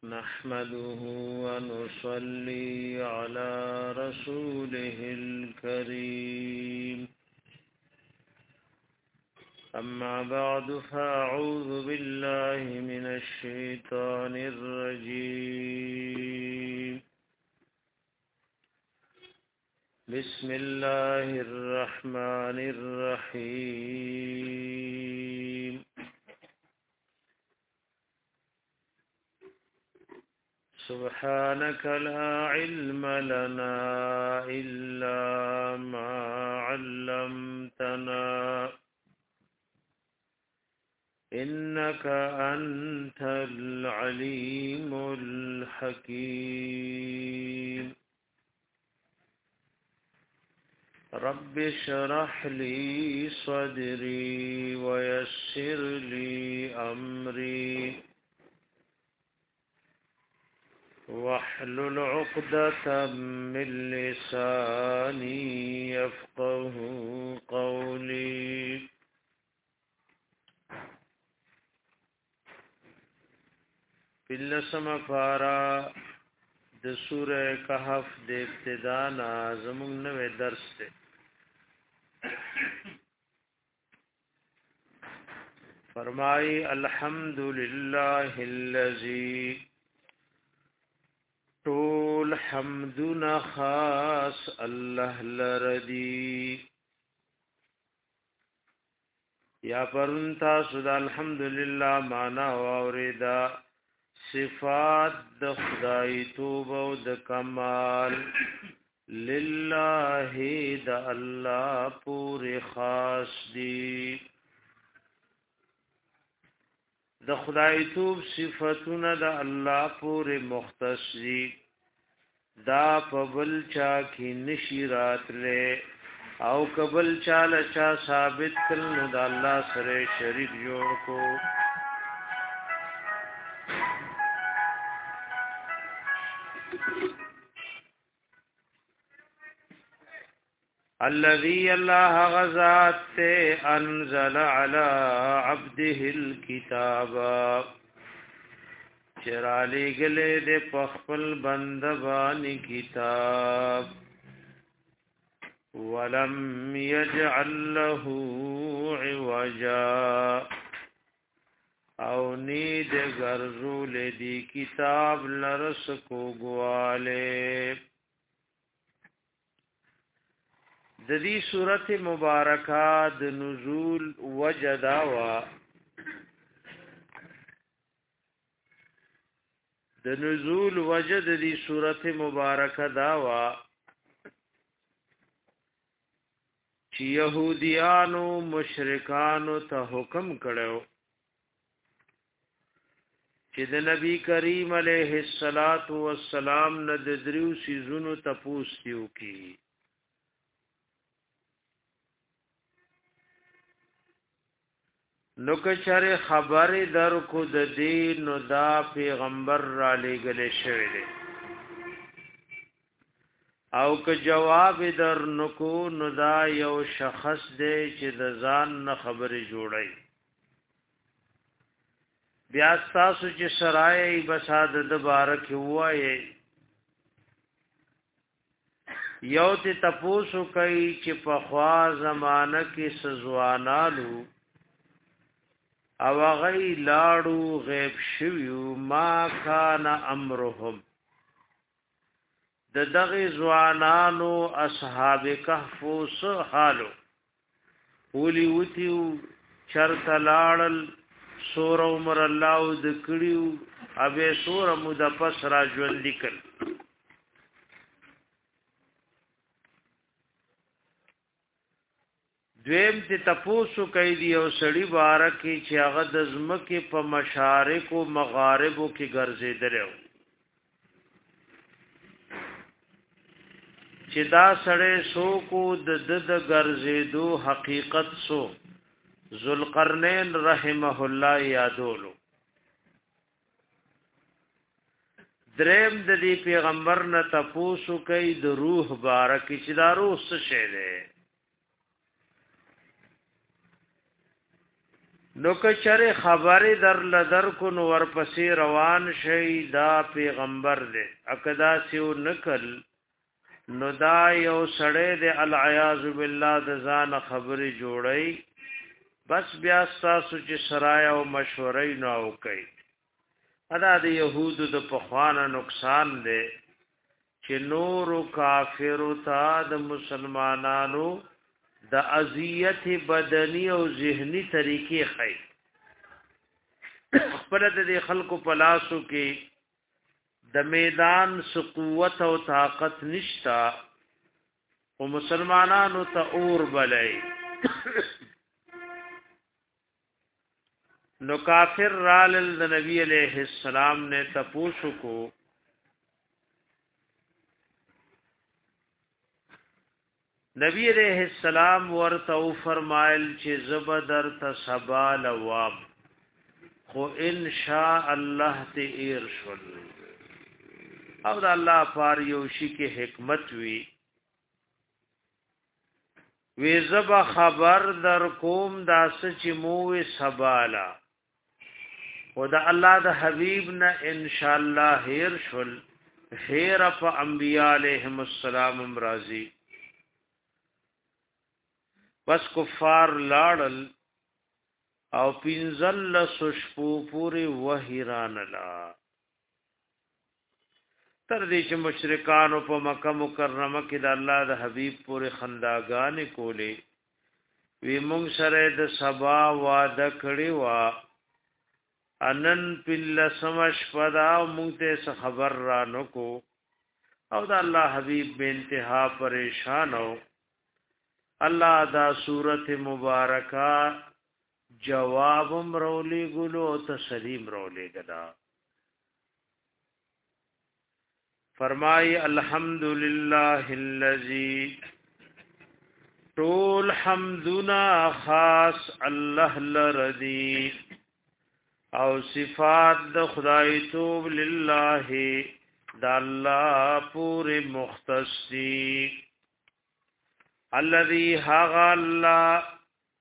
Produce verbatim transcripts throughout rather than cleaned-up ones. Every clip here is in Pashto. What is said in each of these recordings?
نحمده ونصلي على رسوله الكريم أما بعد فأعوذ بالله من الشيطان الرجيم بسم الله الرحمن الرحيم سبحانك لا علم لنا إلا ما علمتنا إنك أنت العليم الحكيم رب اشرح لي صدري ويسر لي أمري واحلل عقدة من لساني يفقه قولي بلسم فارا د سوره کهف د ابتدا نا زمون نوې درس ته فرمای الحمدلله الذي طول حمدنا خاص الله لردی یا پرونتا سود الحمدلله معنا اوریدا صفات د خدای توبه او د کمال لله د الله پورې خاص دی د خدای توب صفاتونه د الله پورې مختص دي دا په بل چا کې نشی راتله او قبل چاله چا ثابت کړي نو د الله سره شریک جوړ کو الذي الله غزات انزل على عبده الكتاب چرالی گلے دے پخپل بندبان کتاب ولم يجعل له عوجا او نید غرزول دی کتاب لرس کو گوالے د دې سورته مبارکه د نزول وجداوا د نزول وجد دې سورته مبارکه داوا چې يهوديانو مشرکانو ته حکم کړو چې د نبی کریم علیه الصلاۃ والسلام نه د دریو سيزونو تپوس کیو کی نو کچره خبر در کو د دین نو دا پیغمبر را لګل شوی دی او که جواب در نکو نو دا یو شخص دی چې د ځان نه خبرې جوړي بیا تاسو چې سرای بساد د بارک وایي یو ته تپوسو کوي چې په خوا زمانہ کې سزوانالو او غی لاړو غیب شویو ما کان امرهم د دغه ځوانانو اصحاب کهف سو حالو ولي وتیو چرت لاړل سور عمر الله د کړیو ابه سور مود پس را ژوند لیکل دویم ته تپوسو کوي دی او سړی بارکی چې هغه د زمکه په مشارق او مغاربو کې ګرځیدلو چې دا سړی سو کو د د ګرځیدو حقیقت سو ذوالقرنین رحمه الله یادولو دریم د دې پیغمبر نه تپوسو کوي د روح بارکی چې دا روح څه شی دی نو کچره خبره در لدر کو نو ورپسې روان شي دا پیغمبر دی اکدا سیو نکل نو دا یو سړی د العیاذ بالله د ځان خبرې جوړی بس بیا تاسو چې سرای او مشورې نو او کوي ادا د يهودو د پخوانه نقصان دی چې نور کافر تا د مسلمانانو د اذیت بدنی او ذهنی طریقې خي خپل د خلکو پلاسو کې د میدان سو قوت او طاقت نشتا او مسلمانانو ته اور بلای نو کافر رال د نبی علیہ السلام نے تپوسو کو نبی علیہ السلام ورته فرمایل چې زبدر ته سبا لواب خو ان شاء الله ته ارشل او د الله پار یو شي کې حکمت وی وی زب خبر در کوم داس چې موه سبالا او د الله د حبیب نه ان شاء الله هیر شل هیر په انبیاء علیهم السلام امراضی بس کفار لاړل او پینزل سشپو پوری وحیران لا تر دې چې مشرکانو په مکه مکرمه کې د الله د حبیب پورې خنداګانې کولې وی مونږ سره د سبا وعده کړی وا انن پل سمش پدا مونږ ته خبر را نکو او د الله حبیب به انتها پریشان او الله دا سورته مبارکه جوابم رولی ګلو تسلیم رولی گدا فرمائی الحمدللہ الذی طول حمدنا خاص اللہ لردی او صفات د خدای توب للہ دا اللہ پوری مختص دی الذی حق اللہ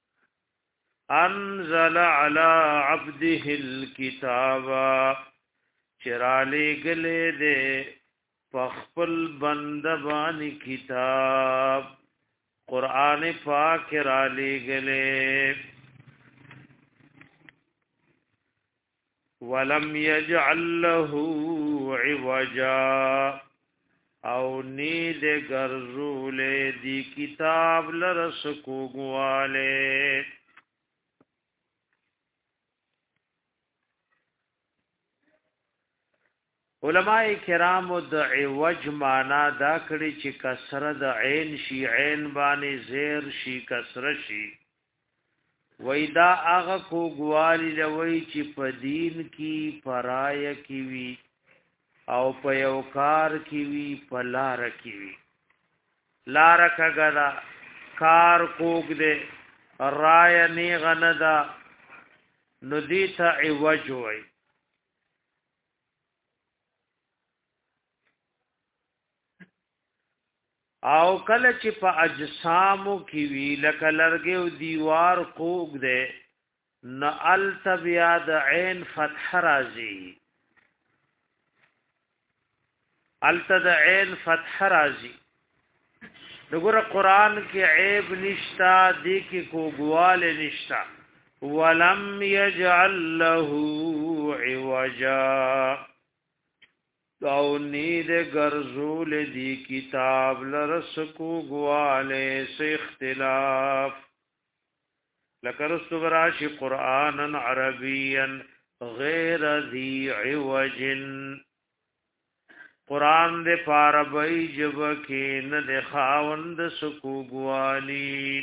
انزل علی عبده الكتاب چرالی گلے دے پخپل بندبانی کتاب قرآن پاک را لے گلے ولم یجعل له عوجا او نید گرزول دی کتاب لرس کو گوالے علماء کرام د عوج معنا دا کړي چې کسره د عین شي عین باندې زیر شي کسره شي وېدا هغه کو ګوالی لوي چې په دین کې پرای کې وي او په یو کار کې وي په لار کې وي لار کګدا کار کوګ دې رای نه غندا ندیت عوج وي او کله چې په اجسامو کې وی لکه لرګي او دیوار کوګ دے نه التبیا د عین فتح راځي التد عین فتح راځي دغه قرآن کې عیب نشتا دی کې کوګوال نشتا ولم یجعل له عوجا او نید گرزول دی کتاب لرس کو گوالے سے اختلاف لکرست براشی قرآنا عربیا غیر ذی عوج قرآن دے پاربئی جبکین دے خاوند سکو گوالی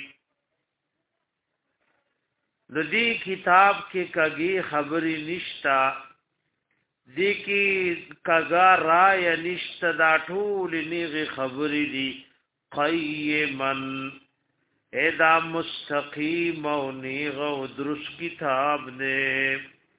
دی کتاب کے کگی خبری نشتا دی کی کگا رای نشت دا ټول نیغی خبری دی قیمن ایدا مستقیم و نیغ و درست کتاب دے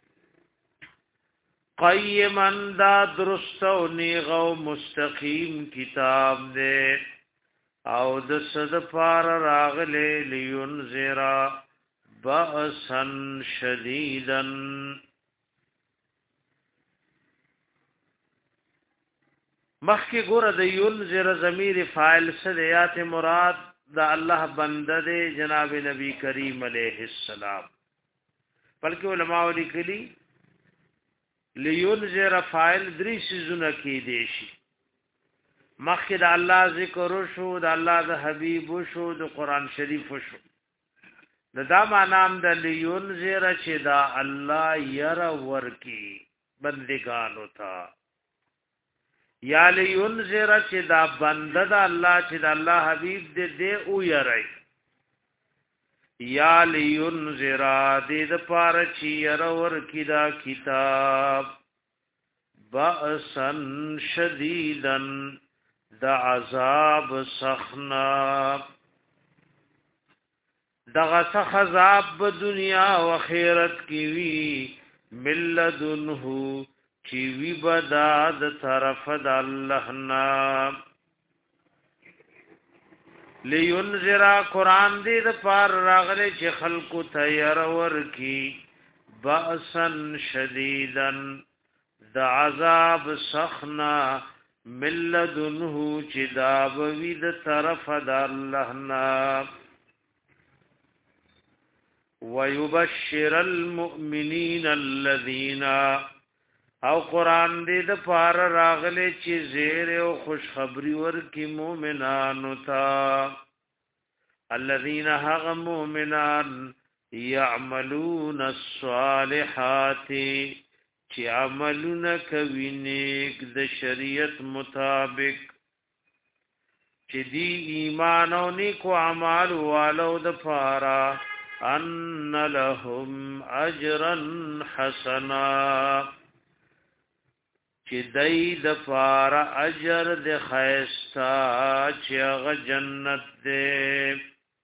قیمن دا درست و نیغ و مستقیم کتاب دے او د صد پار راغلے لینذرا بأسا شديدا مخی ګوره د ينذر ضمیر فاعل سره مراد د الله بنده دی جناب نبی کریم علیہ السلام بلکې علماء لیکلي لینذر فاعل درې سيزونه کې دي شي مخی د الله ذکر شو د الله د حبیب شو د قران شریف شو د دا معنی د لینذر چې دا الله ير ورکی بندگان ہوتا یا لینذر چې دا بنده د الله چې د الله حبیب دې دې او یری یا لینذر دې د پاره چې ير ورکی دا کتاب بأسا شدیدا دا عذاب سخنا دغه سخ عذاب دنیا او آخرت کی وی ملذنه چی وی بدا د طرف د الله نا لینذر قران دې د پار راغله چې خلقو تیار ورکی بأسا شدیدا د عذاب سخنا ملذنه چې دا وی د طرف د الله نا ويبشر المؤمنين الذين او قران دې د پار راغله چې زیر او خوشخبری ورکی مؤمنانو ته الذين هغ مؤمنان يعملون الصالحات چې عملونه کوي نیک د شریعت مطابق چې دی ایمان او نیکو اعمال والو د پارا ان لهم اجرا حسنا چې دای د پار اجر د خیستا چې هغه جنت دې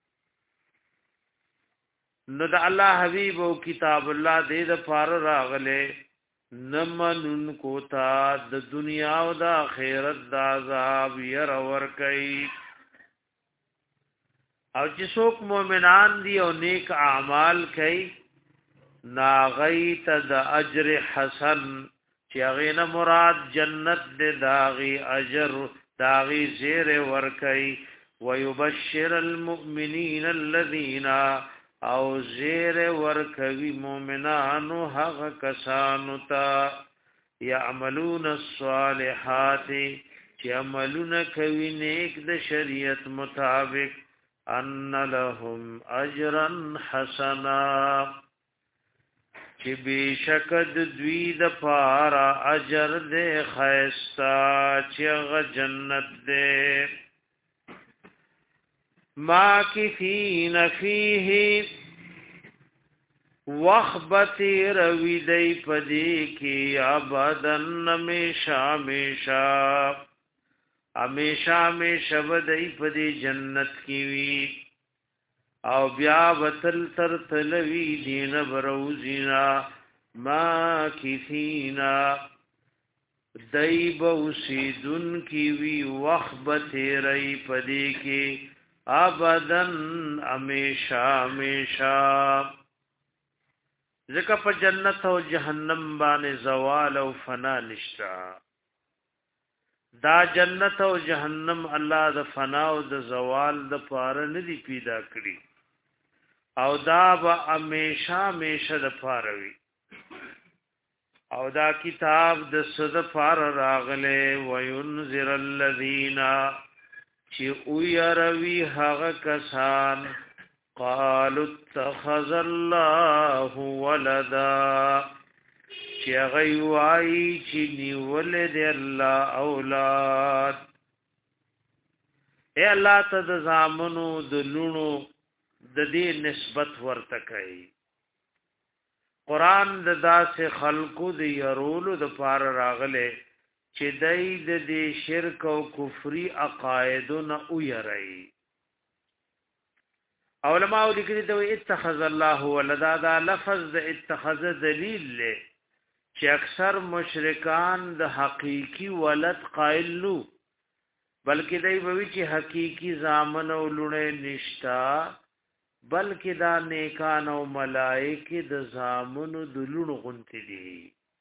نو د الله حبیب او کتاب الله دې د پار راغله نمنن کو تا د دنیا او د آخرت د عذاب ير ور کوي او چې څوک مؤمنان دي او نیک اعمال کوي ناغیت د اجر حسن چې هغه نه مراد جنت دې داغي اجر داغي زیر ور کوي ويبشر المؤمنين الذين او زیر ور کوي مؤمنانو هغه کسانو ته يعملون الصالحات چې عملونه کوي نیک د شریعت مطابق ان لهم اجرا حسنا چې بشکد دوی د پارا اجر دې خیستا چې غ جنت دې ما کفین فیه وخبتی روی دی پدی کی ابدن ہمیشہ ہمیشہ ہمیشہ ہمیشہ بدی پدی جنت کی وی او بیا وتل تر تلوی دین بروزینا ما کفینا دیب اسیدن کی وی وخبت رئی پدی کی ابدن ہمیشہ ہمیشہ ذکر پا جنت او جہنم بانے زوال او فنا نشتا دا جنت او جہنم اللہ دا فنا او دا زوال دا پارا ندی پیدا کری او دا با ہمیشہ ہمیشہ دا پاروی او دا کتاب دا صد پارا راغلے وینذر الذین چی اوی روی حق کسان قالوا اتخذ الله ولدا چی غیوائی چی نیولد اللہ اولاد اے اللہ تا دا زامنو دا لونو دا دی نسبت ورتکئی قرآن دا دا سے خلقو دا یرولو دا پار راغلے چی دای دا دی شرک و کفری عقائدو نا اویرائی علماء لیکلی ته اتخذ الله ولدا دا لفظ د اتخذ دلیل له چې اکثر مشرکان د حقيقي ولد قائل نو بلکې دای وی چې حقيقي زامن او لونه نشتا بلکې دا نیکان او ملائکه د زامنو د لونو غنتی دي.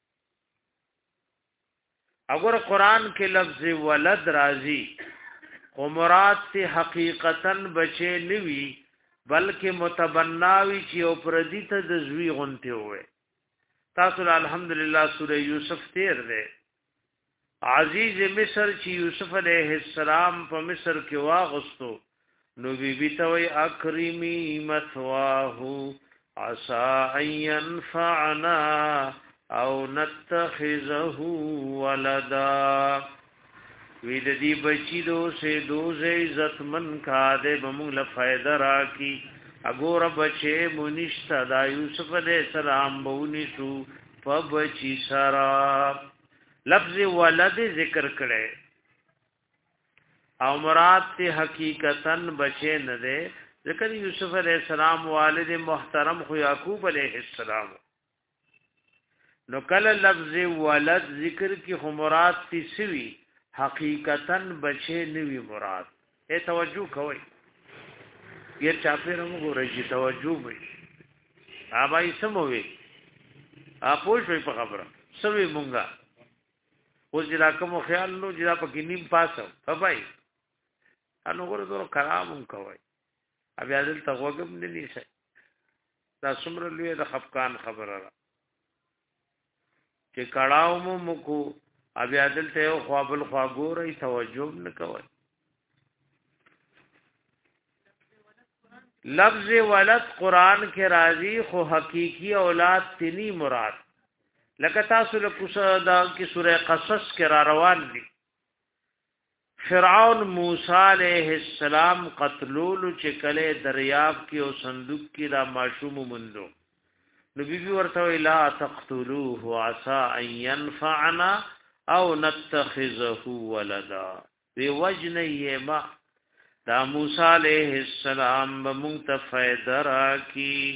اگر قرآن کې لفظ ولد راځي خو مراد ته حقیقتا بچي نوي بلکې متبناوي چې او پردي ته د زوی غنته وي. تاسو الحمدلله سوره یوسف تیر ده. عزیز مصر چې یوسف علیه السلام په مصر کې واغستو نو بی بی ته وی اکرمی مثواه عسى ان ينفعنا او نتخذه ولدا. وی د دې بچی دو سه دوزه عزت من کا دے بمون له فائدہ را کی اګور بچے منشتا دا یوسف علیہ السلام بونی شو فبچی سرا. لفظ ولد ذکر کړي او مراد ته حقیقتا بچے نه دے ذکر یوسف علیہ السلام والد محترم خو یعقوب علیہ السلام. نو کله لفظ ولد ذکر کی خو مراد تی سوی حقیقتا بچے نوی مراد. اے توجہ کوئی یہ چاپیر موږ ورجی توجہ وي ابای سموي اپوش وي په خبره سوي مونږه اوس جلا کوم خیال نو جلا پکې نیم پاسو ابای انو ګورو درو کلام کوي ابي عادل تغوګم نه نيسه دا څومره لوی د خفقان خبره را چې کړهو مو مکو ابي عادل ته خو بل خو ګورې توجه نه کوي. لفظ ولد قرآن کے راضی خو حقیقی اولاد تینی مراد لکه تاسو له قصدا کی سورہ قصص کې را روان دي. فرعون موسی علیہ السلام قتلول چې کله دریاب کې او صندوق کې را معشوم مندو نو بی بی ورته لا تقتلوه عسى ان ينفعنا او نتخذه ولدا. وی وجن یما دا موسی علیہ السلام بمنتفیدہ را کی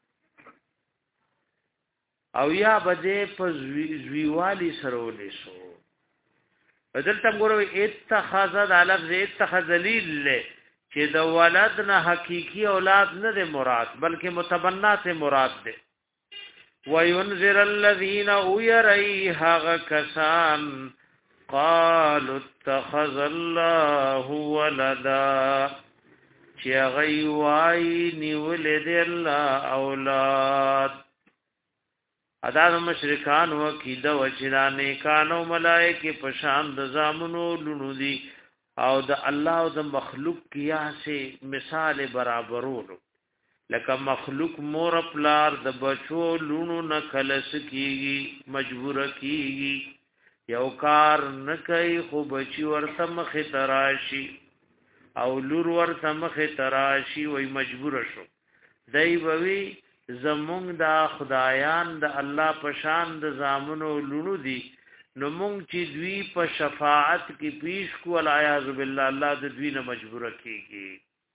او یا بده په زویوالی سرولې شو. بدل تم ګورو اتخذ د لفظ اتخذ لیل له چې د ولد نه حقيقي اولاد نه ده مراد بلکې متبنا سے مراد ده. وينذر الذين يريها كسان قالوا اتخذ الله ولدا چې غيوای نیولد الله اولاد. ادا مشرکان وکیده وچرانه کانو ملائکه پشان د زامنو لونو دي او د الله او د مخلوق قیاسه مثال برابرولو لکه مخلوق مور پلار د بچو لونو نه کلس کیږي مجبور کیږي یو کار نه کوي خو بچي ورته مخ تراشي او لور ورته مخ تراشي وای مجبور شو. دای بوي زمونږ دا خدایان د الله پشان د زامنو لونو دي نو مونږ چې دوی په شفاعت کې پیش کو العیاذ بالله الله د دوی نه مجبور کیږي.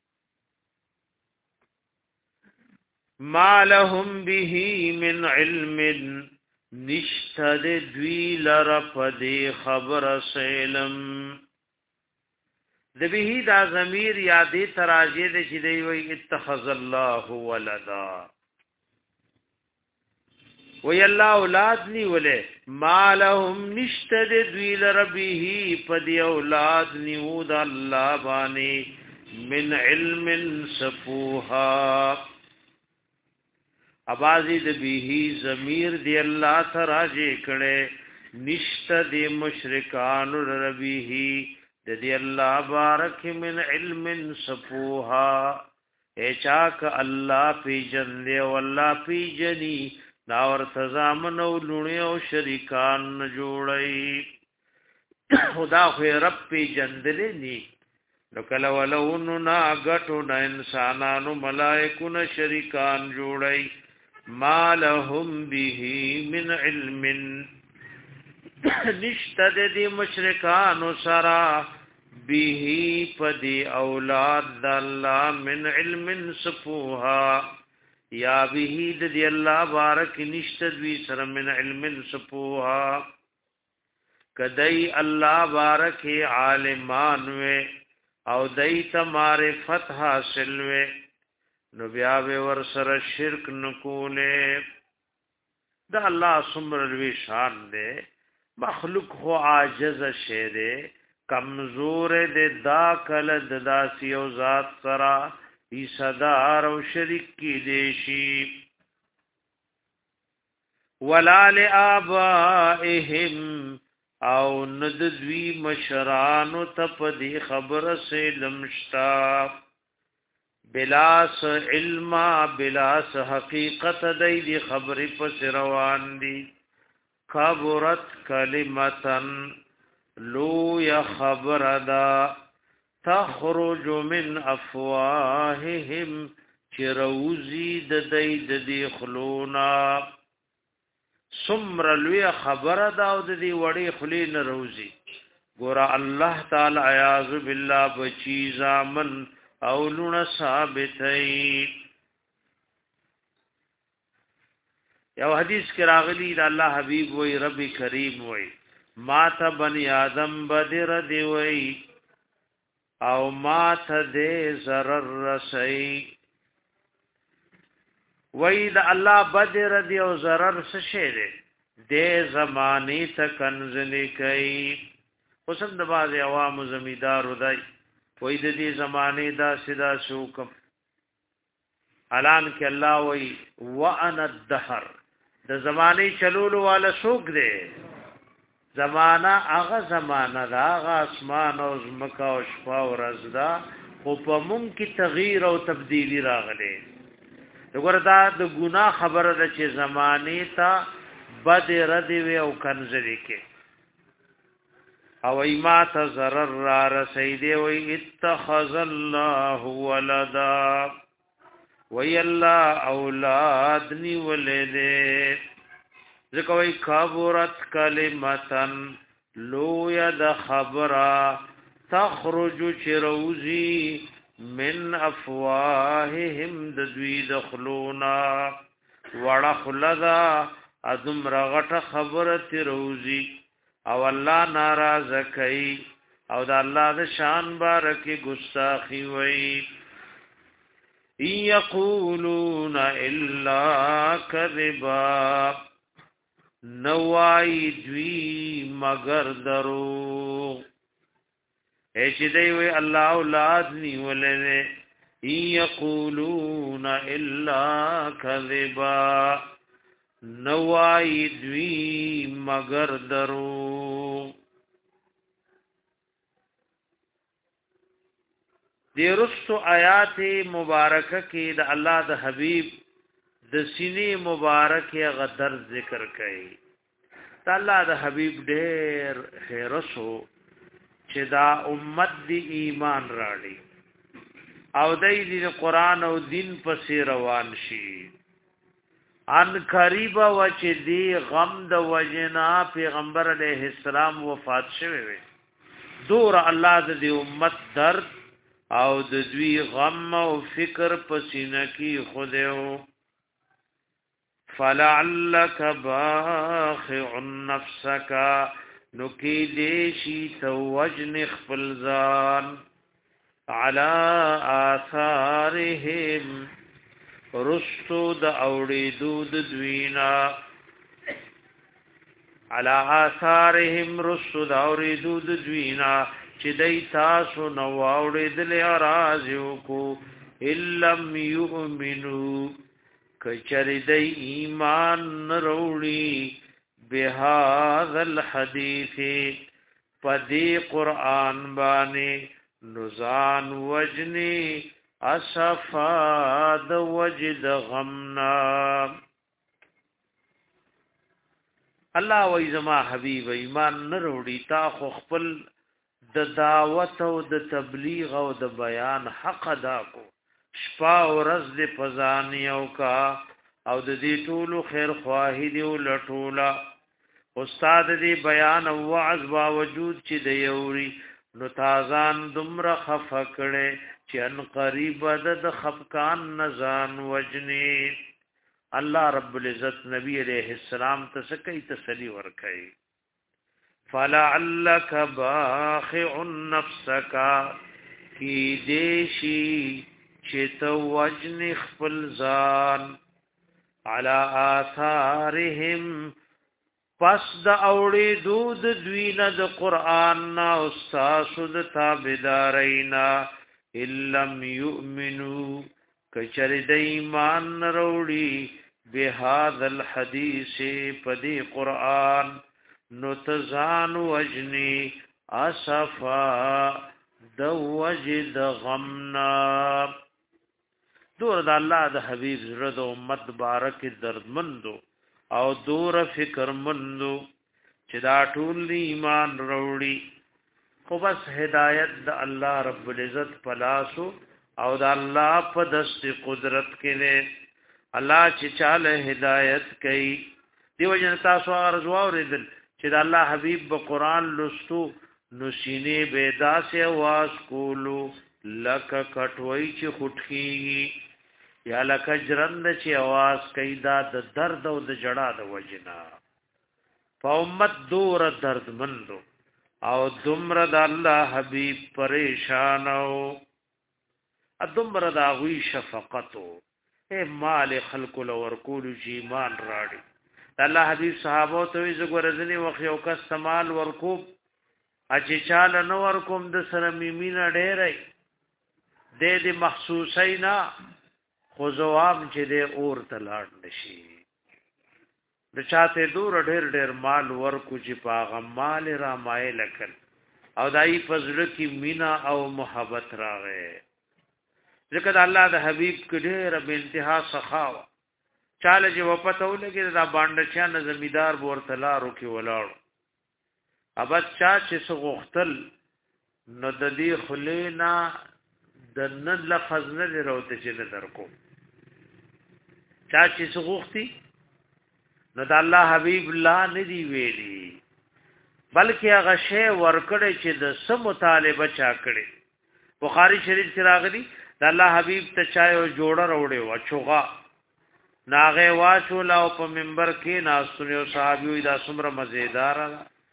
ما لهم به من علم نشتد دوی لرپد خبر سیلم. د به دا ضمیر یادې تراجه د چې دی وی اتخذ الله ولدا وی الله اولاد نی ولې ما لهم نشتد دوی لربه پد اولاد نیو د الله باندې من علم سفوها. ابازی د به ضمیر دی الله تراجه کړي نشته د مشرکان ربه د دی الله بارک من علم صفوها اچاک الله پی جن دی والله پی جنی دا ور تزامن او لونی او شریکان جوړي خدا خو رب پی جن دی ني نو کله ولونو نا غټو د انسانانو ملائکو نه شریکان جوړي. ما لهم به من علم نشتد دی مشرکان سرا به پدی اولاد د الله من علم صفوها یا به دی الله بارک نشتد وی سر من علم صفوها. کدی الله بارک عالمان و او دای ته معرفت حاصل و نو بیا به ور سره شرک نکوله دا الله سمر لوی شان دے مخلوق خو عاجز شه دے کمزور دے دا کل داسی او ذات سرا ای صدار او شرک کی دیشی ولا لآبائهم او نددوی مشرانو تپدی خبر سے لمشتا بلاس علم بلاس حقیقت دی دی خبر پس روان دی کبرت کلمتن لو یا خبر دا تخرج من افواههم چروزی ددی ددی خلونا سمر لوی خبر دا او ددی وڑی خلین روزی گورا اللہ تعالی عیاذ باللہ بچی زامن اولون ثابتئی یو حدیث کی راغلی دا اللہ حبیب وی رب کریم وی ما تا بنی آدم بدر دی وی او ما تا دے ضرر رسی وی دا اللہ بدر دی او ضرر سشے دے دے زمانی تا کنزلی کئی خسن دا باز عوام زمیدارو دائی وی دا دی زمانی دا سدا سوکم علان کی اللہ وی وَأَنَا الدَّهَرْ دا زمانی چلولو والا سوک دے زمانہ آغا زمانہ دا آغا اسمان او زمکا او شپا او رزدا خو پا مم کی تغییر او تبدیلی راغلے دگر دا دا گناہ خبر دا چه زمانی تا بد ردی وی او کنزلی کے او ایما تا ضرر را رسیدے وی اتخذ اللہ ولدا وی اللہ اولاد نی ولدے ذکر وی کبرت کلمتن لو ید خبرا تخرج چروزی من افواههم ددوی دخلونا وڑخلدا ادم رغٹ خبرت روزی او الله ناراض کئ او دا الله د شان بارکی گستاخی وئی یقولون الا کذبا نوائی دوی مگر درو ایچ دی وی اللہ اولاد نی ولنے یقولون الا کذبا نوائی دوی مگر درو دی رستو آیات مبارکہ کی دا اللہ دا حبیب د سینې مبارک غدر ذکر کړي دا الله د حبیب ډېر هرسو چې دا امت دی ایمان راړي او دای دی قرآن او دین پسې روان شي ان قریب و چې دی غم د وجنا پیغمبر علیه السلام وفات شوه وي دور الله د دی امت درد او د دوی غم او فکر پسینه کی خودو فلعلك باخع نفسك نکی دیشی توجن خفلزان على آثارهم رستو د اوڑی دود دوینا على آثارهم رستو د اوڑی دود دوینا چی دی تاسو نو اوڑی دل ارازیو کو اللم یؤمنو کچری دی ایمان نروڑی بهذا الحدیث پدی قرآن بانے نزان وجنی اصفاد وجد غمنا اللہ و ازما حبیب ایمان نروڑی تا خو خپل د دعوت او د تبلیغ او د بیان حق ادا کو شپا او رز د پزانیو کا او د دې ټولو خیر خواهی دی لټولا استاد دې بیان او وعظ باوجود چې د یوري نو تازان دمر خفکړې چې ان قریب د خفقان نزان وجنی الله رب العزت نبی علیہ السلام ته سکی تسلی ورکړي فلعلک باخع نفسک کی دیشی چې تو وجن خپل ځان علی آثارهم پس د اوړې دود دوی نه د قران نا او تاسو د تابعدارینا اِلَّمْ يُؤْمِنُوا کچری د ایمان وروړي بهذا الحديث پدی قران نو تزان وجنی اسفا د وجد غمنا دور د الله د حبیب زړه د امت بارک دردمندو او دور فکر مندو چې دا ټول ایمان وروړي خو بس هدایت د الله رب العزت پلاسو او د الله په دست قدرت کې نه الله چې چاله هدایت کوي دیو جن تاسو ارزو اوریدل چې د الله حبیب په قران لستو نو سینې بيدا سي आवाज کولو لک کټوي چې خټکی یا لک جرند چې आवाज کوي دا د درد او د جړا د وجنا په امت دور درد مندو او دمر د الله حبیب پریشان او دمر د غوی شفقتو اے مال خلق لور کول جی ایمان راړي الله حبیب صحابه ته وی زګورځنی وخت یو کس استعمال ورکو اچ چاله نو ورکوم د سره میمینا ډېرای د دې محسوسینا خو جواب چې د اور تلاړ نشي د چاته دور ډېر ډېر مال ورکو چې پاغه مال را مایل کړ او دای فضل کی مینا او محبت راغې ذکر الله د حبیب کې ډېر به انتها سخاوه چاله چې وپته ولګي دا باندې چا نه زمیدار ورتلارو کې ولاړ ابد چا چې سغختل نو د دې خلینا د نن لفظ نه وروته چې درکو چا چې سغختی نو د الله حبیب لا ندی ویلی بلکې هغه شی ورکړی چې د سم مطالبه چا کړي بخاری شریف کې راغلی د الله حبیب ته چای او جوړه وروړي وا چوغا ناغه واچو لا په منبر کې ناسونیو صحابیو دا څومره مزیدار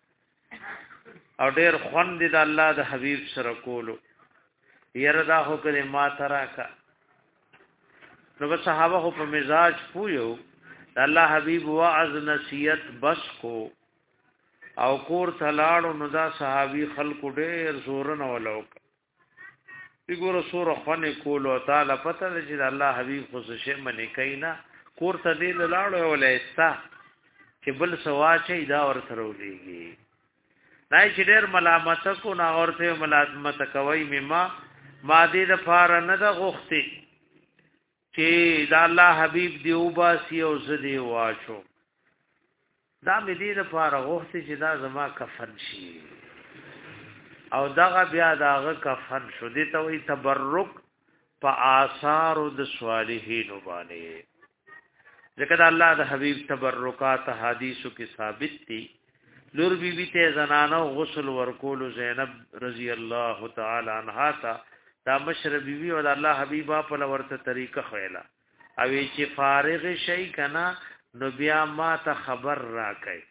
او ډېر خوند د الله د حبیب سره کولو یره دا هو کړي ما تراکا نو صحابه په مزاج پویو الله حبیب واعظ نصیحت بس کو او کور تلاړو نو دا صحابي خلق ډېر زور نه ولوک وګوره سور خونه کولو تعالی پته چې الله حبیب خصوصي منی کینا کور ته دی لاړو ولایستا چې بل سوا چې دا ور سره ولېږي نه چې ډېر ملامت کو نه اورته ملامت کوي مما ما دې د فار نه د غوختي چې دا الله حبیب دی او باسی او زدی واچو دا مې دې لپاره غوښتي چې دا زما کفن شي او داغه بیا داغه کفن شو دي ته وي تبرک په آثار د صالحین باندې ځکه دا الله د حبیب تبرکات حدیثو کې ثابت دي لور بی بی ته زنانو غسل ورکول زینب رضی الله تعالی عنها تا دا مشر بیوی او د الله حبیبا په لورته طریقه خویلا او چې فارغ شي کنا نو بیا ما ته خبر راکای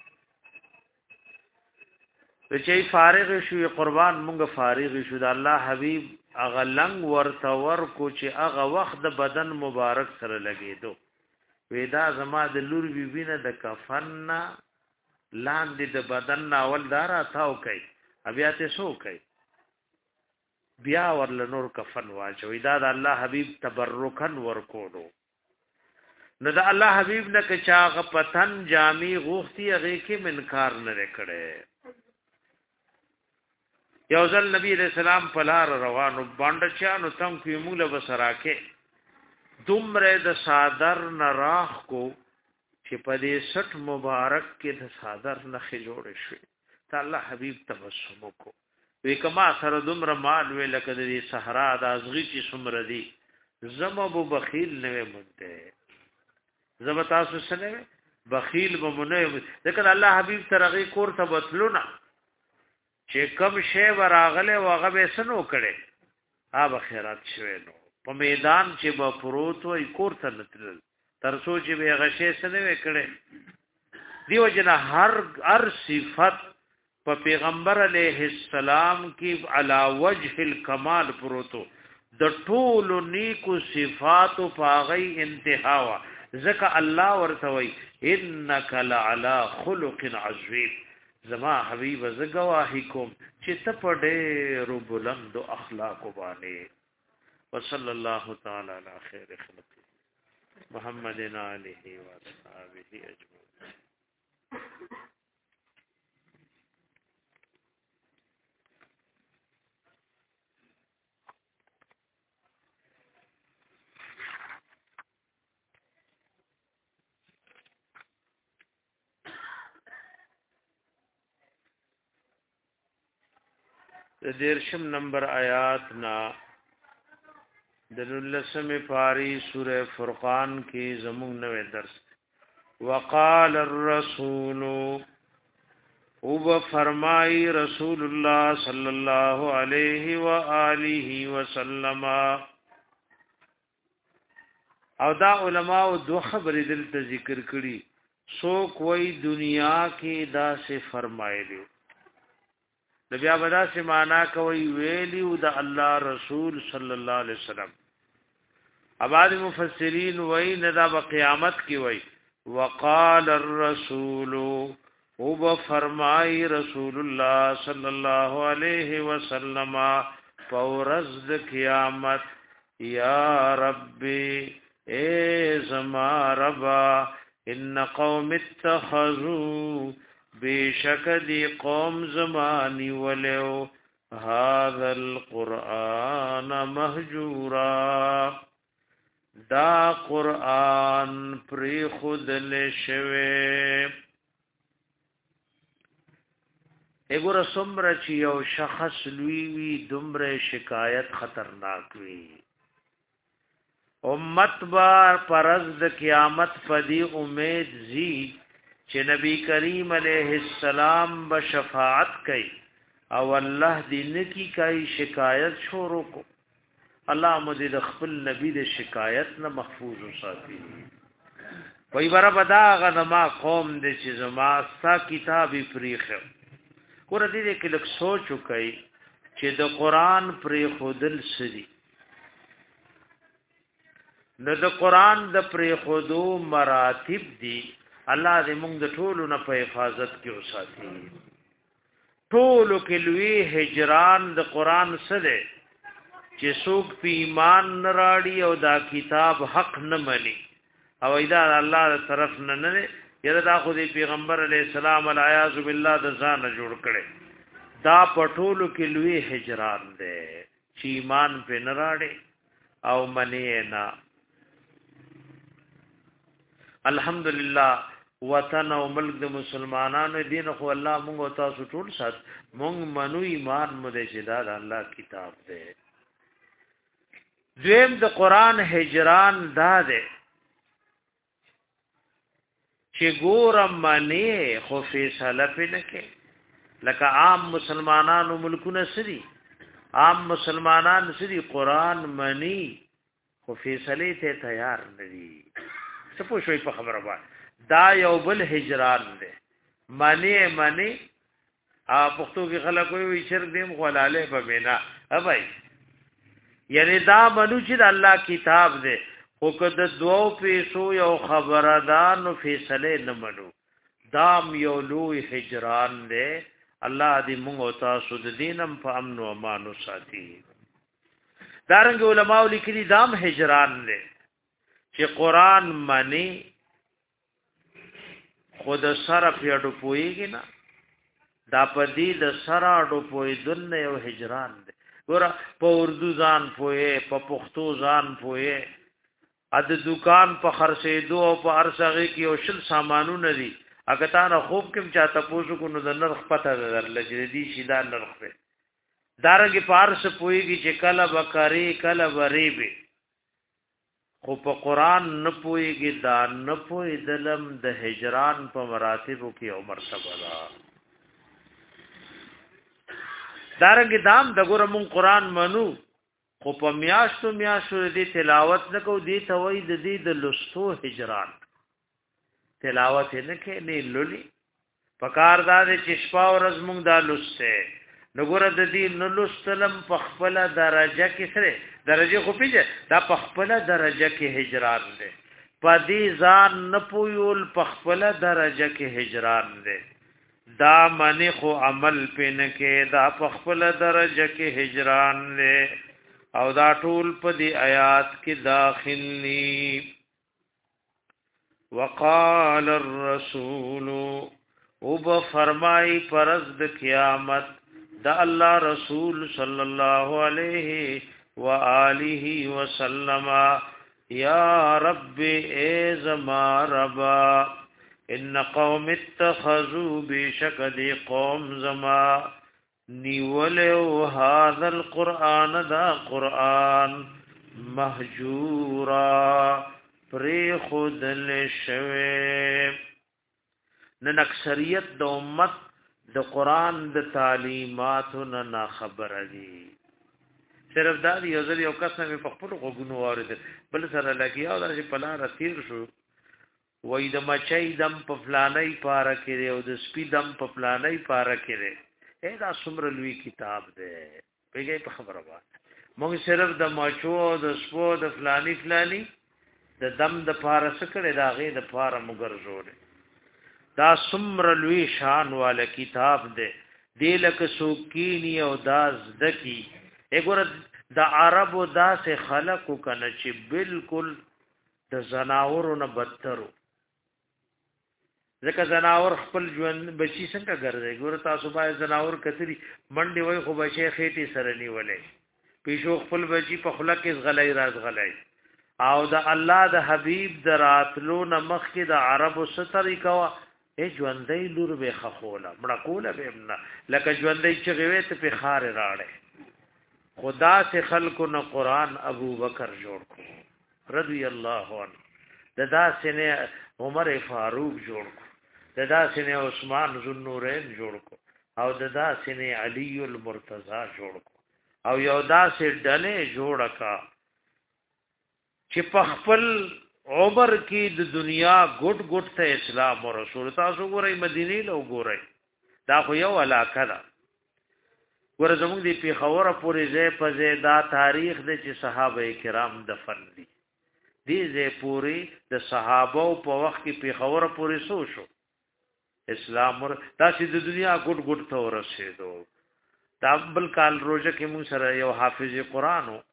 چې فارغ شو قربان مونږ فارغ شو د الله حبیب اغه لنګ ورته ورکو چې اغه وخت د بدن مبارک سره لګیدو ودا زما د لور بیبی نه د کفن لاندې د بدن اول دارا تاو کوي بیا ته سو کوي بیا ورل نور کفن واچو دا د الله حبیب تبرکن ورکولو نو د الله حبیب نه که چاغه پتن جامی غوختی هغه کې منکار نه کړي یو ځل نبی علیہ السلام په لار روانو باندې چانو تم کې مولا بسراکه دومره د صادر نه راخ کو چې په دې سټ مبارک کې د صادر نه خجوړ شي ته الله حبیب تبسم کو وی کما سره دومره مال وی لکه د صحرا د ازغی چې سمره دی زما بو بخیل نه مونته زما تاسو سره بخیل بمونه ځکه الله حبیب ترغی کور ته بتلونه چې کم شی وراغله واغه به سنو کړي ها بخیرات شوي نو په میدان چې به پروت وي کور ته نتل تر سوچ به غشه سنو کړي دیو جنا هر هر صفت په پیغمبر علیہ السلام کی علی وجه الکمال پروتو د ټولو نیکو صفاتو پاغي انتها وا ځکه الله ورته وی انک لعلى خلق عظیم زما حبیب ز گواهی کوم چې ته په ډېرو بلند اخلاق باندې وصلی الله تعالی علی خیر خلق محمد علیه و اصحابہ اجمعین. د دیرشم نمبر آیات نا د لسم پاری سورہ فرقان کی زمون نوے درس وقال الرسول او فرمائی رسول اللہ صلی اللہ علیہ وآلہ وسلم. او دا علماء دو خبر دلته ذکر کړي سو کوئی دنیا کې دا سے فرمایلی د بیا ودا سے معنا کوي ویلیو د الله رسول صلی الله علیه وسلم. اباد مفسرین وای نه دا قیامت کی وای وقال الرسول او فرمای رسول الله صلی الله علیه وسلم فورز د قیامت یا ربی اے زما ربا ان قوم اتخذوا بیشک دی قوم زمانی ولیو هذا القرآن مهجورا دا قرآن پری خود لشوے. اگو رسومر چی یو شخص لویوی دمر شکایت خطرناک وی امت بار پرز د قیامت پدی امید زی چې نبی کریم علیہ السلام بشفاعت کئی او الله دې نکی کای شکایت شروع کو الله مدد خپل نبی د شکایت نه محفوظ وساتي. وای بر بدا غنما قوم دې چې زما سا کتابی پریخه ور دې کې لک سوچ وکي چې د قران پری خودل سری نو د قران د پری خودو مراتب دي الله دې موږ د ټولو نه په حفاظت کې وساتي. ټولو کې لوی هجران د قران سره چې څوک په ایمان نه راړي او دا کتاب حق نه مني او ایدا الله تر طرف نه نه یره دا خو دې پیغمبر علی السلام الیاذ بالله د ځان جوړ کړي دا په ټولو کې لوی هجران دی چې ایمان په نه راړي او منی نه. الحمدلله وطن او ملک د مسلمانانو دین خو الله مونږ او تاسو ټول سات مونږ منو ایمان مو دې چې دا د الله کتاب دی. دویم د قران هجران دا دی چې ګورم منی خو فیصله پنه کې لکه عام مسلمانانو ملکونه سری عام مسلمانان سری قران منی خو فیصله ته تیار نه دي. څه پوښوي په خبره باندې دا یو بل هجران دی معنی معنی ا پښتو کې خلک وایي شرک دیم خلاله په بنا اوبای یعنی دا منو چې الله کتاب دی او کده دوو پیسو یو خبردان فیصله نه منو دام یو لوی هجران دی. الله دې موږ او تاسو د دینم په امن او امان ساتي. دارنګ علماء لیکلي دام هجران دی چې قران معنی خود سره پیډو پويږي نه دا پدی د سره اډو پوي دن یو هجران دی. ګور په اردو ځان پوي په پښتو ځان پوي ا د دکان په خرڅېدو او په ارسغه کې او شل سامانونه دي اګه تا نه خوب کوم چاته پوسو کو نو د نرخ پته درل چې دي شیدا نرخ په دارنګ پارس پويږي چې کله بکاری کله وریبي خو په قران نه پويږي دا نه پوي دلم د هجران په مراتبو کې او مرتبه ده. دارنګ دام د ګورم قران منو خو په میاشتو میاشتو دې تلاوت نکو دې ته وای د دې د لستو هجران تلاوت نه کې نه لولي پکار دا چې شپه او ورځ مونږ دا لسته نګور د دې نلستلم په خپل درجه کې سره درجه خو پیژه دا په خپل درجه کې هجران دی پدې ځان نه پویول په خپل درجه کې هجران دی دا منی خو عمل پین کې دا په خپل درجه کې هجران دی او دا ټول په دې آیات کې داخلي وقال الرسول او به فرمای پرز د قیامت دا الله رسول صلی الله علیه و آله وسلم یا رب ای زما ربا ان قوم اتخذوا بشکد قوم زما نیولو هذا القرآن دا قرآن مهجورا پری خودل شوی نن اکثریت د امت د قرآن د تعلیماتو نه خبر دي صرف دا یو ځل یو کس نه په خپل غوګونو وارد بل سره لګیا او درې په لار تیر شو وای د مچای دم په فلانای پاره کړي او د سپی دم په فلانای پاره کړي اې دا څومره لوی کتاب دی پیګې په خبره وایي موږ صرف د مچو او د سپو د فلانی فلانی د دم د پاره سکړه دا غي د پاره مگر جوړ دا څومره لوی شان والا کتاب دی دی لکه سوکینی او داز دکی وګوره د عربو داسې خلقو کنه چې بالکل د زناورو نه بدترو ځکه زناور خپل ژوند بچی څنګه ګرځي ګوره تاسو باندې زناور کتري منډي وای خو بچي خېټي سره نیولې پیشو خپل بچی په خلق کې غلای راز غلای او د الله د حبیب دراتلو نه مخ کې د عربو ستري کوا ای ژوندۍ لور به خخوله مړه کوله به نه لکه ژوندۍ چې غوي ته په خار راړې خدا سے خلقو نه قران ابو بکر جوړ کو رضی الله عنه ددا سینه عمر فاروق جوړ کو ددا سینه عثمان ذوالنورین جوړ کو او ددا سینه علی المرتضی جوړ کو او یو دا سه ډلې جوړ کا چې په خپل عمر کې د دنیا ګډ ګډ ته اسلام او رسول تاسو ګورئ مدینه له ګورئ دا خو یو علاقه ده ګوره زموږ دی پیښور پورې ځای په ځای دا تاریخ دی چې صحابه کرام دفن دي دې ځای پورې د صحابه په وخت کې پیښور پورې سو شو اسلام ور تاسو د دنیا ګډ ګډ ته ورسېدو دا بل کال روزه کې موږ سره یو حافظ قرآن وو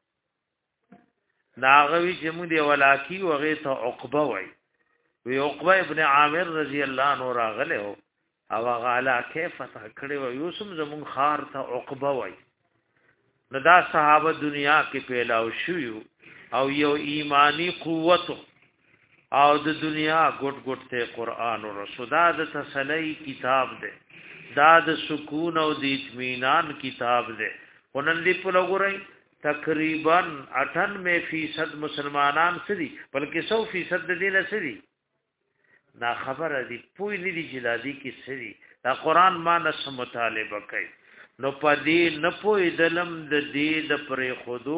ناغوی چې موږ دی ولاکی وغه ته عقبه وای وی عقبه ابن عامر رضی الله عنه راغله او غالا کیف فتح کړي و یوسف زمون خار ته عقبه وای نو دا صحابه دنیا کې پیلاو شو او یو ایمانی قوت او د دنیا ګډ ګډ ته قران او رسول دا د تسلی کتاب دی دا د سکون او د اطمینان کتاب دی ونن دی په لګورای تقریبا اٹھانوے فیصد مسلمانان سری بلکې سو فیصد د دې لسری نا خبر دي پوی نه دي جلادي کې سری دا قران ما نس مطالبه کوي نو پدې نه پوی دلم د دې د پرې خودو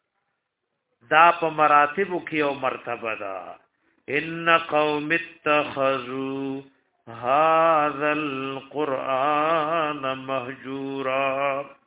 دا په مراتب کې او مرتبه ده ان قوم اتخذوا هذا القرآن مهجورا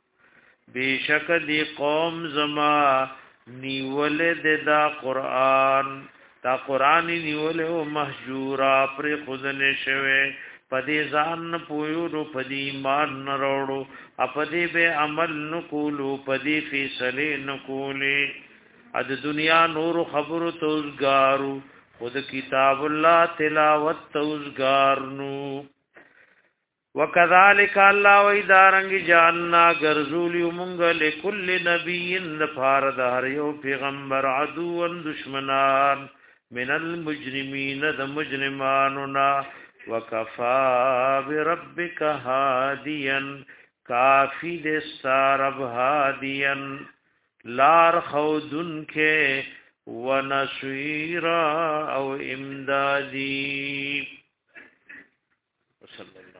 بیشک دی قوم زما نیول د دا قرآن دا قرآن نیول او محجورا پر خودن شوه پدې ځان پویو پدې ایمان نروړو اپدې به عمل نکولو پدې فیصله نکولې اد دنیا نور خبرو توزګارو خود کتاب الله تلاوت توزګارنو وکذالک الله و ادارنګ جاننا غرذول یمنګ لكل نبی فارد هر یو پیغمبر عدو دشمنان من المجرمین د مجرماننا وکفا بربک هادیا کافی د سارب هادیا لار خودن کې ونصيرا او امدادی صلی الله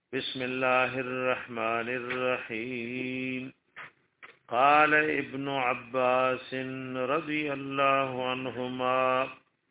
بسم الله الرحمن الرحيم قال ابن عباس رضي الله عنهما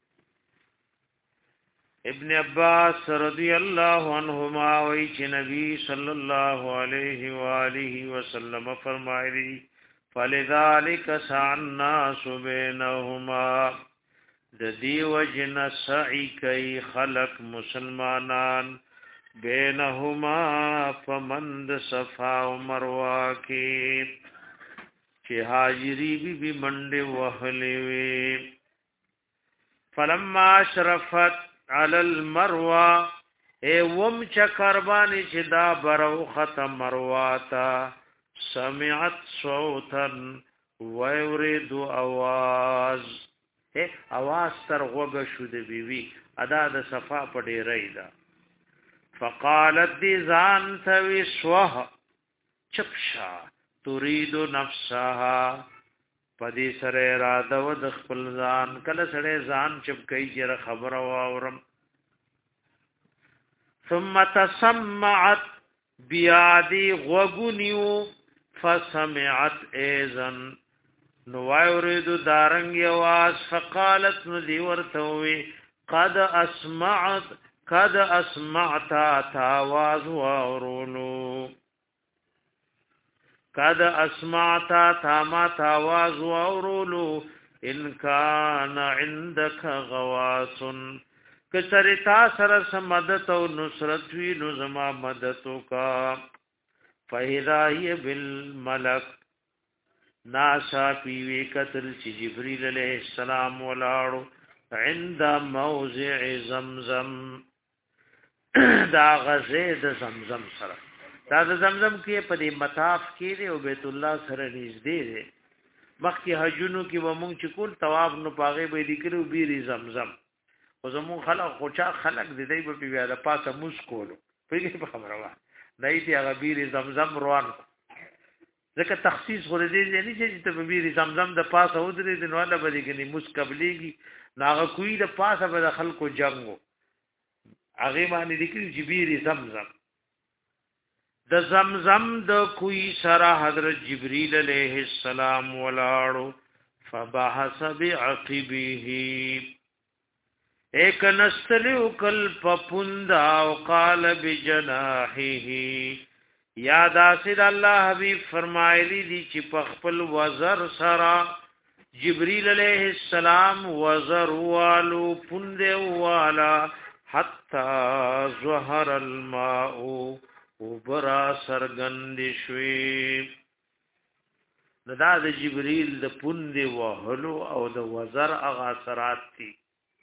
ابن عباس رضی اللہ عنہما وی چې نبی صلی الله علیه و آله وسلم فرمایلی فلذلك سعى الناس بينهما د دی وجن سعی کوي خلق مسلمانان بینهما فمند صفا و مروه کې چې حاجری بی بی منډه وهلې وي فلما اشرفت علی المروه ای وم چکربانی چې دا برو ختم مرواتا سمعت صوتا ویورد آواز اے آواز تر غوغ شو د بیوی ادا د صفا په ډیرای دا فقالت دی ځان ثوی سوه چپشا تريد نفسها پدې سره اراده و د خپل ځان کله سره ځان چپ کوي چې خبره واورم ثم تسمعت بیادی غوغنیو فسمعت اذن نو وایورید دارنګ आवाज فقالت ندی ورتوي قد اسمعت قد اسمعت تاواز واورونو قد اسمعت تاما تاواز واورولو ان کان عندك غواس کچرتا سر سمدت او نصرت وی نو زما مددو کا فاذا هي بالملك ناسا پی وی قتل چې جبريل عليه السلام ولاړو عند موضع زمزم دا غزه د زمزم سره دا د زمزم کې په دې مطاف کې دی او بیت الله سره نږدې دی مخکې حجونو کې و مونږ چې کول طواف نو پاغه به لیکلو بیري زمزم او زمون خلق خوچا خلق دی دی په بیا د پاسه موس کولو پیږي په خبره وا دای ته هغه بیري زمزم روان ځکه تخصیص غوړې دی نه چې ته بیري زمزم د پاسه ودرې د نواله به کې موس قبليږي ناغه کوی د پاسه به د خلکو جنگو هغه باندې لیکلي چې بیري زمزم د زمزم د کوی سره حضرت جبريل عليه السلام ولاړو فبحث بعقبه ایک نستلیو کل پپندا او قال بجناحه یاد اسد الله حبیب فرمایلی دی چې په خپل وزر سره جبريل عليه السلام وزر والو پوند والا حتا ظهر الماء وبرا سرګند شوي دا د جبريل د پوند وهلو او د وزر اغا سرات تي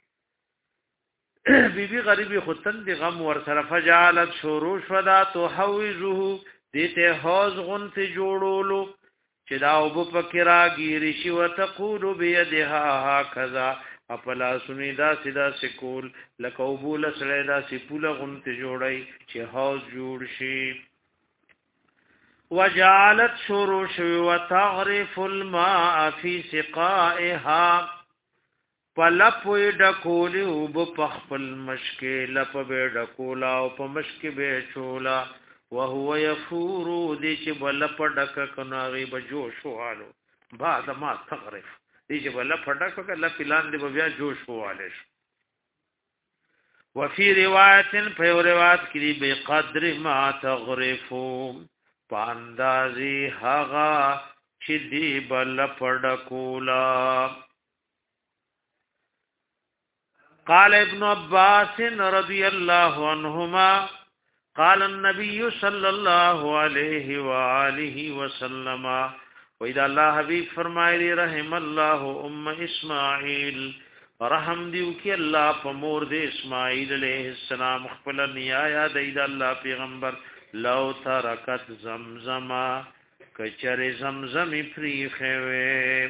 بی بی غریبی خودتن دی غم ور سره فجالت شروع شدا تو حوزه دیته حوز غنت جوړولو چې دا وب پکرا گیری شي وتقول بيدها هكذا اپلا سنیدا سدا سکول لکوبول سره دا سپوله غنت جوړای چې حوز جوړ شي وجعلت شروع وتغرف الماء في سقائها پلپوی ډکولی او په خپل مشکې لپ به ډکولا او په مشکې به چولا وهو يفور دي چې بلپ ډک کناغي بجوش والو بعد ما تغرف دي چې بلپ ډک کله پلان دی بیا جوش واله وفي روایت په روایت کې به قدر ما تغرفو پاندازي هغه چې دی بلپ ډکولا قال ابن عباس رضي الله عنهما قال النبي صلى الله عليه وآله وسلم وإذا الله حبيب فرمائے رحم الله ام اسماعیل رحم دیو کی الله پمور دے اسماعیل علیہ السلام خپل نیا د الله پیغمبر لو ترکت زمزم کچر زمزم فریخه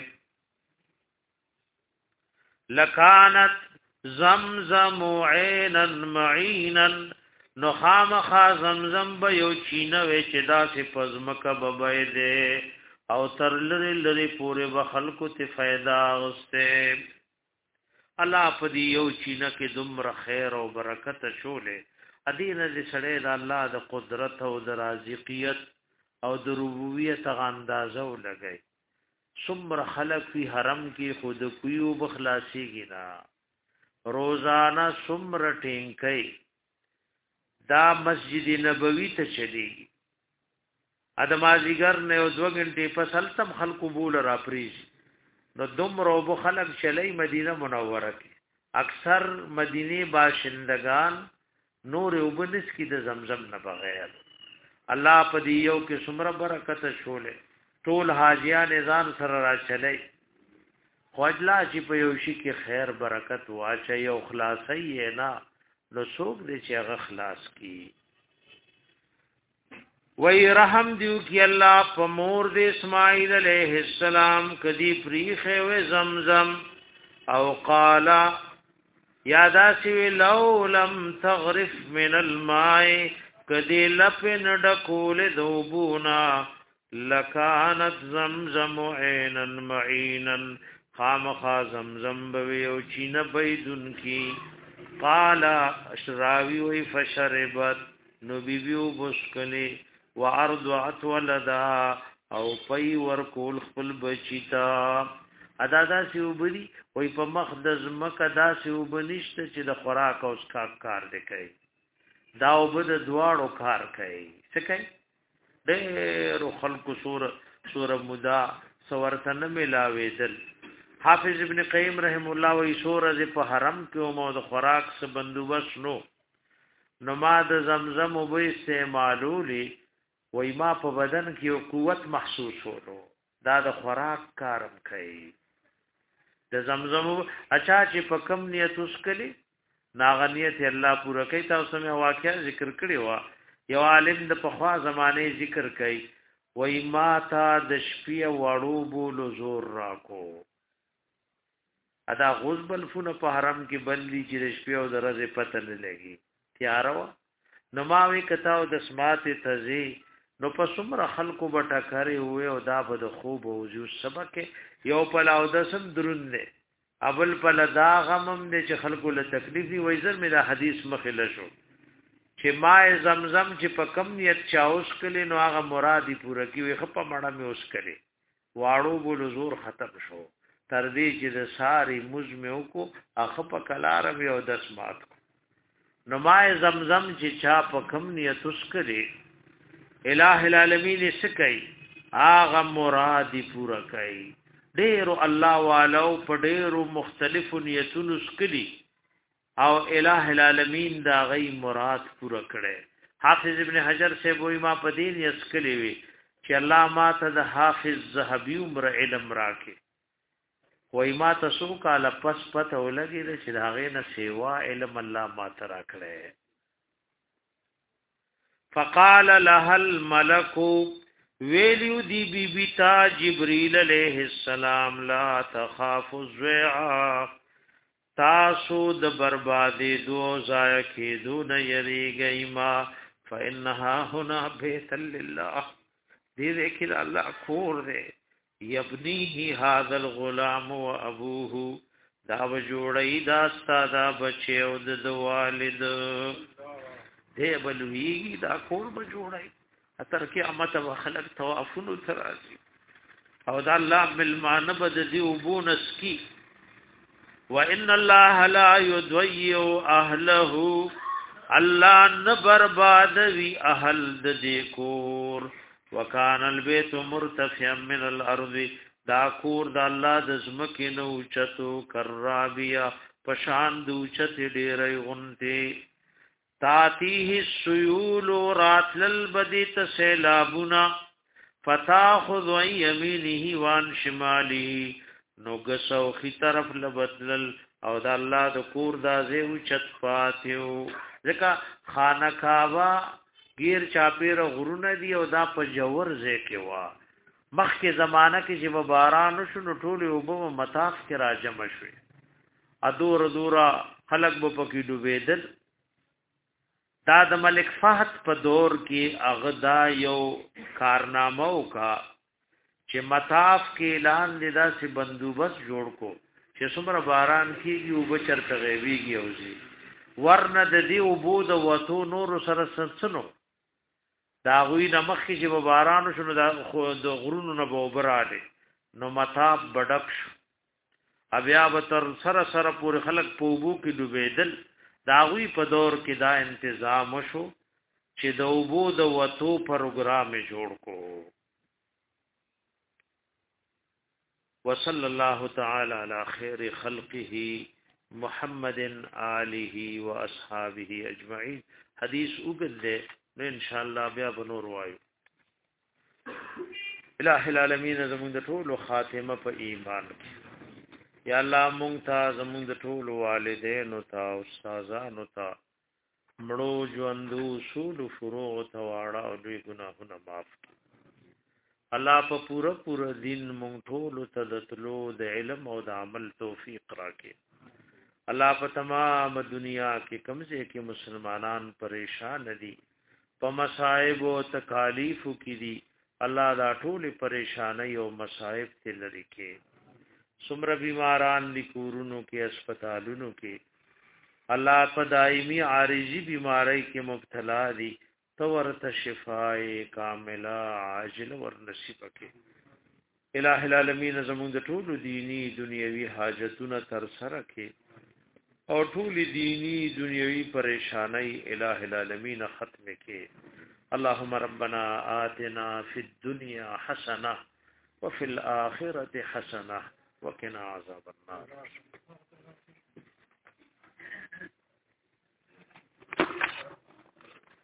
لکانت زمزم عینا معینا نخامخ زمزم به یو چینه چې داسې پزمکه ببای دی او تر لری لری پورې به خلکو ته فایده غسته الله په دې یو چینه کې دومره خیر او برکت شولې ادینه دې سړی د الله د قدرت او د رازقیت او د ربوبیت اندازه ولګي څومره خلق فی حرم کې خود کویو بخلاصيږي نا روزانه څومره ټینګي دا مسجد نبوی ته چلی ادمازیګر نه او دو غنټې په سلطم خلقو بول را پریز نو دومره وب خلق چلی مدینه منوره کې اکثر مدینه باشندگان نور وبنس کی د زمزم نه بغیر الله په دې یو کې څومره برکت شولې ټول حاجیان ځان سره را چلی خواجلا چې په یو شي کې خیر برکت واچي او خلاصي نه نو څوک دې چې هغه خلاص کی وی رحم دیو کی الله په مور د اسماعیل علیہ السلام کدی پریخه و زمزم او قال یادا سی لو لم تغرف من الماء کدی لپن ډکول دوبونا لکانت زمزم عینا معینا خامخا زمزم بوی او چین بیدن کی قال اشراوی وی فشربت نو بیبیو بسکلی وارضعت ولدا او پی ورکول خپل بچیتا ادا دا سی وبلی وی په مخ د زمکه دا سی وبنشته چې د خوراک او اسکاک کار دی کوي دا وبد دواړو کار کوي څه کوي ډېر خلق سور سور مدا سورتن ملاویدل حافظ ابن قیم رحم الله وی سورہ په حرم کې مو د خوراک څخه بندوبست نو نو ما د زمزم وبې استعمالولي وای ما په بدن کې یو قوت محسوس ورو دا د خوراک کارم کوي د زمزم اچھا چې په کم نیت وسکلی ناغنیت الله پوره کوي تاسو مې واقعا ذکر کړی و یو عالم د پخوا زمانه ذکر کوي وای ما تا د شپې وړو بولو زور راکو ادا غزبل فن په حرم کې بندي چې د شپې او د ورځې پته نه لګي تیار و نو ما وی کتاو د سمات تزي نو په څومره خلکو بټا کاری وې او دا به د خوب او جو سبق یو په لاو د سم درون نه اول په لدا غمم دې چې خلکو له تکلیف وي زر مې دا حدیث مخله شو چې ما زمزم چې په کم نیت چاوس کړي نو هغه مرادي پوره کیږي خپه مړه مې اوس کړي واړو بول زور ختم شو تر دې چې د ساری مزمو کو اخ په کلارم یو دسمات نو ما زمزم چې چا په کم نیت اوس کړي الہ العالمین سکی آغا مرادی پورا کئی ډیرو الله والو په ډیرو مختلف نیتونو سکلی او الہ العالمین دا غي مراد پورا کړي حافظ ابن حجر سے وې ما په دین یسکلی وی چې الله ما ته د حافظ ذهبی عمر علم راکې وې ما ته سو کال پس پته ولګی چې دا غي نه سیوا علم الله ما ته راکړي فقال لها الملك ویلیو دی بی بی تا جبریل علیہ السلام لا تخاف الزویعا تاسو د بربادی دو ضایع کیدو نه یریږئ ما فانها هنا بیت لله دې ذکر الله کور دې یبنیه هذا الغلام وابوه دا وجوړی دا استاد بچي او د والد دې بلویږي دا کور به جوړای اتر قیامت او خلق توافن ترازی او دا الله بالمان بد دی وبونس کی وان الله لا يضيع اهله الله نه برباد وی اهل د دې کور وکان البيت مرتفعا من الارض دا کور د الله د زمکه نو چتو کرابیا پشان دو چت ډیرې غنته تاتیه السیول راتل البدیت سیلابنا فتاخذ عن یمینه وان شماله نو گسو خی طرف لبدل او د الله د کور دا زیو چت پاتیو ځکه خانقاوا غیر چاپیر غرونه دی او دا په جوور ځای کې وا مخکې زمانہ کې چې باران شنو ټول وبو متاف کې راجم شوي ادور دورا خلق به پکې ډوبېدل دا د ملک فهد په دور کې اغدا یو کارنامه وکا چې مطاف کې اعلان دي دا سي بندوبست جوړ کو چې څومره باران کیږي او بچر ته غويږي اوځي ورنه د دې اوبو د وتو نور سره سنسنو دا غوی نمخ چې به باران شنو دا خو د غرونو نه به وبراله نو متاب بډک شو بیا به تر سره سره پورې خلک په اوبو کې ډوبېدل دا غوی په دور کې دا تنظیم شو چې د اوبو د وتو پروګرام جوړ کو وصلی الله تعالی علی خیر خلقه محمد آله و اصحابه اجمعین حدیث وګل نو ان شاء الله بیا بنور وایو الہ العالمین زموږ د ټولو خاتمه په ایمان کې یا الله مونږ ته زموږ د ټولو والدینو ته او استادانو ته مړو ژوندو اصول فروع ته واړه او دوی ګناهونه معاف کړي الله په پورا پورا دین مونږ ټولو ته د تلو د علم او د عمل توفیق راکړي الله په تمام دنیا کې کمزې کې مسلمانان پریشان دي په مصائب او تکالیف کې دي الله دا ټول پریشانای او مصائب ته لري کې څومره بیماران دي کورونو کې هسپتالونو کې الله په دایمي عارضی بیماری کې مبتلا دي تو ورته شفای کامله عاجل ور نصیب کړي الہ العالمین زموږ د ټول دینی دنیوي حاجتونه تر سره کړي او ټول دینی دنیوي پریشانای الہ العالمین ختم کړي اللهم ربنا آتنا فی الدنيا حسنه وفي الاخره حسنه وقنا عذاب النار